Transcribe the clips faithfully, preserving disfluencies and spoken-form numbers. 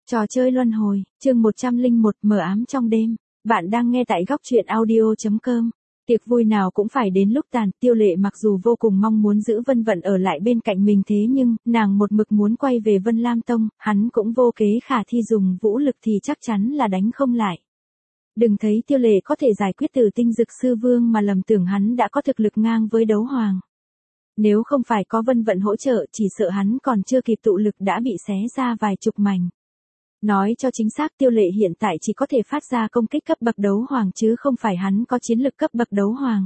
Trò chơi luân hồi, chương một trăm lẻ một, mờ ám trong đêm. Bạn đang nghe tại góc truyện audio chấm com. Tiệc vui nào cũng phải đến lúc tàn, Tiêu Lệ mặc dù vô cùng mong muốn giữ Vân Vận ở lại bên cạnh mình, thế nhưng, nàng một mực muốn quay về Vân Lam Tông, hắn cũng vô kế khả thi, dùng vũ lực thì chắc chắn là đánh không lại. Đừng thấy Tiêu Lệ có thể giải quyết Tử Tinh Dực Sư Vương mà lầm tưởng hắn đã có thực lực ngang với Đấu Hoàng. Nếu không phải có Vân Vận hỗ trợ, chỉ sợ hắn còn chưa kịp tụ lực đã bị xé ra vài chục mảnh. Nói cho chính xác, Tiêu Lệ hiện tại chỉ có thể phát ra công kích cấp bậc đấu hoàng chứ không phải hắn có chiến lực cấp bậc đấu hoàng.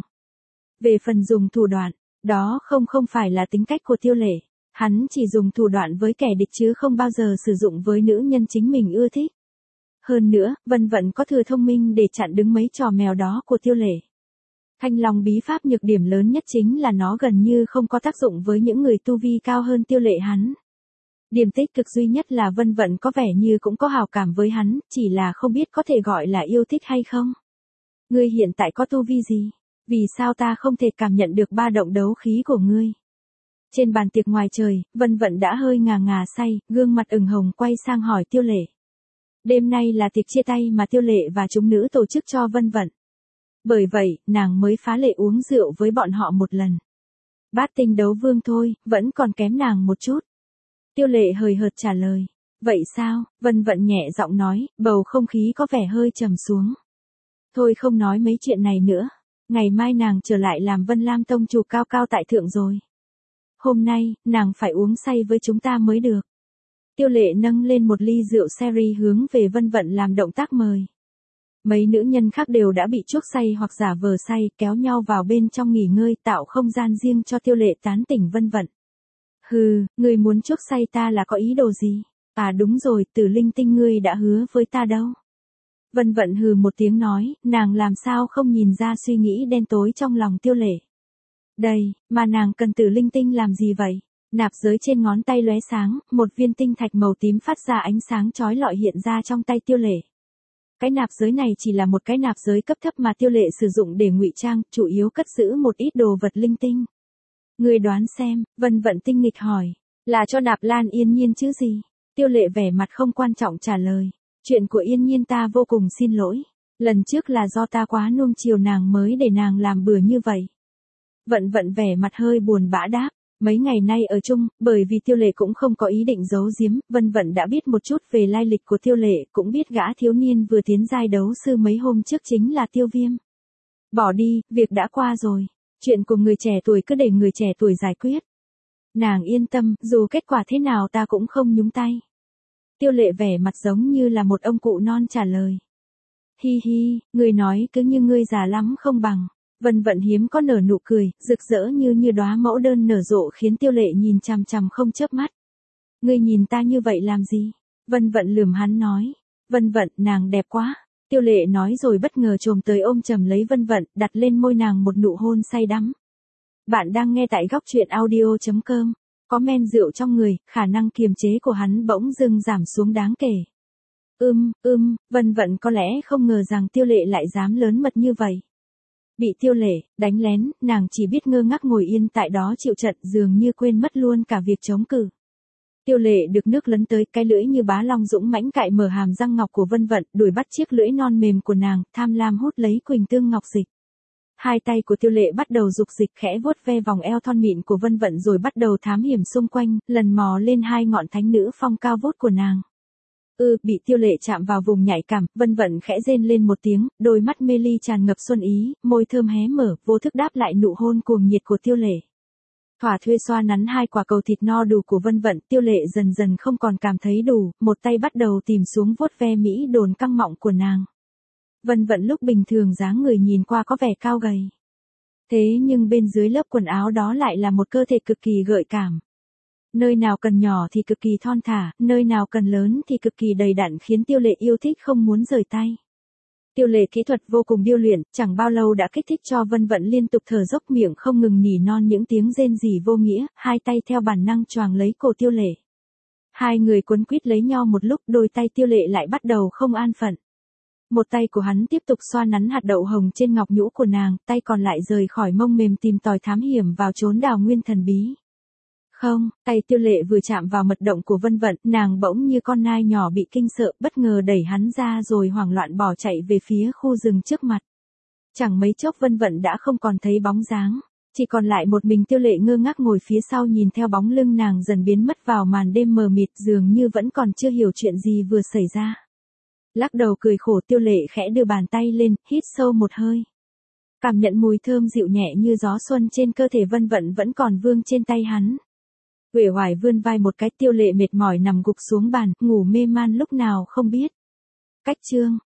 Về phần dùng thủ đoạn, đó không không phải là tính cách của Tiêu Lệ. Hắn chỉ dùng thủ đoạn với kẻ địch chứ không bao giờ sử dụng với nữ nhân chính mình ưa thích. Hơn nữa, Vân Vận có thừa thông minh để chặn đứng mấy trò mèo đó của Tiêu Lệ. Thanh Long bí pháp nhược điểm lớn nhất chính là nó gần như không có tác dụng với những người tu vi cao hơn Tiêu Lệ hắn. Điểm tích cực duy nhất là Vân Vận có vẻ như cũng có hào cảm với hắn, chỉ là không biết có thể gọi là yêu thích hay không. Ngươi hiện tại có tu vi gì? Vì sao ta không thể cảm nhận được ba động đấu khí của ngươi? Trên bàn tiệc ngoài trời, Vân Vận đã hơi ngà ngà say, gương mặt ửng hồng quay sang hỏi Tiêu Lệ. Đêm nay là tiệc chia tay mà Tiêu Lệ và chúng nữ tổ chức cho Vân Vận. Bởi vậy, nàng mới phá lệ uống rượu với bọn họ một lần. Bát tinh đấu vương thôi, vẫn còn kém nàng một chút. Tiêu Lệ hời hợt trả lời. Vậy sao? Vân Vận nhẹ giọng nói, bầu không khí có vẻ hơi trầm xuống. Thôi không nói mấy chuyện này nữa. Ngày mai nàng trở lại làm Vân Lam Tông chủ cao cao tại thượng rồi. Hôm nay, nàng phải uống say với chúng ta mới được. Tiêu Lệ nâng lên một ly rượu sherry hướng về Vân Vận làm động tác mời. Mấy nữ nhân khác đều đã bị chuốc say hoặc giả vờ say, kéo nhau vào bên trong nghỉ ngơi, tạo không gian riêng cho Tiêu Lệ tán tỉnh Vân Vận. Hừ, ngươi muốn chuốc say ta là có ý đồ gì? À đúng rồi, Tử Linh Tinh ngươi đã hứa với ta đâu. Vân Vận hừ một tiếng nói, nàng làm sao không nhìn ra suy nghĩ đen tối trong lòng Tiêu Lệ. Đây, mà nàng cần Tử Linh Tinh làm gì vậy? Nạp giới trên ngón tay lóe sáng, một viên tinh thạch màu tím phát ra ánh sáng chói lọi hiện ra trong tay Tiêu Lệ. Cái nạp giới này chỉ là một cái nạp giới cấp thấp mà Tiêu Lệ sử dụng để ngụy trang, chủ yếu cất giữ một ít đồ vật linh tinh. Ngươi đoán xem, Vân Vận tinh nghịch hỏi, là cho nạp Lan Yên Nhiên chứ gì? Tiêu Lệ vẻ mặt không quan trọng trả lời, chuyện của Yên Nhiên ta vô cùng xin lỗi, lần trước là do ta quá nuông chiều nàng mới để nàng làm bừa như vậy. Vận Vận vẻ mặt hơi buồn bã đáp, mấy ngày nay ở chung, bởi vì Tiêu Lệ cũng không có ý định giấu giếm, Vân Vận đã biết một chút về lai lịch của Tiêu Lệ, cũng biết gã thiếu niên vừa tiến giai đấu sư mấy hôm trước chính là Tiêu Viêm. Bỏ đi, việc đã qua rồi. Chuyện của người trẻ tuổi cứ để người trẻ tuổi giải quyết. Nàng yên tâm, dù kết quả thế nào ta cũng không nhúng tay. Tiêu Lệ vẻ mặt giống như là một ông cụ non trả lời. Hi hi, người nói cứ như ngươi già lắm không bằng. Vân Vận hiếm có nở nụ cười, rực rỡ như như đóa mẫu đơn nở rộ khiến Tiêu Lệ nhìn chằm chằm không chớp mắt. Ngươi nhìn ta như vậy làm gì? Vân Vận lườm hắn nói. Vân Vận, nàng đẹp quá. Tiêu Lệ nói rồi bất ngờ chồm tới ôm chầm lấy Vân Vận, đặt lên môi nàng một nụ hôn say đắm. Bạn đang nghe tại góc truyện audio chấm com. Có men rượu trong người, khả năng kiềm chế của hắn bỗng dưng giảm xuống đáng kể. Ưm, ưm, Vân Vận có lẽ không ngờ rằng Tiêu Lệ lại dám lớn mật như vậy. Bị Tiêu Lệ đánh lén, nàng chỉ biết ngơ ngác ngồi yên tại đó chịu trận, dường như quên mất luôn cả việc chống cự. Tiêu Lệ được nước lấn tới, cái lưỡi như bá long dũng mãnh cạy mở hàm răng ngọc của Vân Vận, đuổi bắt chiếc lưỡi non mềm của nàng, tham lam hút lấy Quỳnh Tương Ngọc Dịch. Hai tay của Tiêu Lệ bắt đầu dục dịch khẽ vuốt ve vòng eo thon mịn của Vân Vận rồi bắt đầu thám hiểm xung quanh, lần mò lên hai ngọn thánh nữ phong cao vút của nàng. Ừ, bị Tiêu Lệ chạm vào vùng nhạy cảm, Vân Vận khẽ rên lên một tiếng, đôi mắt mê ly tràn ngập xuân ý, môi thơm hé mở, vô thức đáp lại nụ hôn cuồng nhiệt của Tiêu Lệ. Thỏa thuê xoa nắn hai quả cầu thịt no đủ của Vân Vận, Tiêu Lệ dần dần không còn cảm thấy đủ, một tay bắt đầu tìm xuống vuốt ve mỹ đồn căng mọng của nàng. Vân Vận lúc bình thường dáng người nhìn qua có vẻ cao gầy. Thế nhưng bên dưới lớp quần áo đó lại là một cơ thể cực kỳ gợi cảm. Nơi nào cần nhỏ thì cực kỳ thon thả, nơi nào cần lớn thì cực kỳ đầy đặn khiến Tiêu Lệ yêu thích không muốn rời tay. Tiêu Lệ kỹ thuật vô cùng điêu luyện, chẳng bao lâu đã kích thích cho Vân Vận liên tục thở dốc, miệng không ngừng nỉ non những tiếng rên rỉ vô nghĩa, hai tay theo bản năng choàng lấy cổ Tiêu Lệ. Hai người quấn quýt lấy nhau một lúc, đôi tay Tiêu Lệ lại bắt đầu không an phận. Một tay của hắn tiếp tục xoa nắn hạt đậu hồng trên ngọc nhũ của nàng, tay còn lại rời khỏi mông mềm tìm tòi thám hiểm vào chốn đào nguyên thần bí. Không, tay Tiêu Lệ vừa chạm vào mật động của Vân Vận, nàng bỗng như con nai nhỏ bị kinh sợ, bất ngờ đẩy hắn ra rồi hoảng loạn bỏ chạy về phía khu rừng trước mặt. Chẳng mấy chốc Vân Vận đã không còn thấy bóng dáng, chỉ còn lại một mình Tiêu Lệ ngơ ngác ngồi phía sau nhìn theo bóng lưng nàng dần biến mất vào màn đêm mờ mịt, dường như vẫn còn chưa hiểu chuyện gì vừa xảy ra. Lắc đầu cười khổ, Tiêu Lệ khẽ đưa bàn tay lên, hít sâu một hơi. Cảm nhận mùi thơm dịu nhẹ như gió xuân trên cơ thể Vân Vận vẫn còn vương trên tay hắn. Uể oải vươn vai một cái, Tiêu Lệ mệt mỏi nằm gục xuống bàn, ngủ mê man lúc nào không biết. Cách chương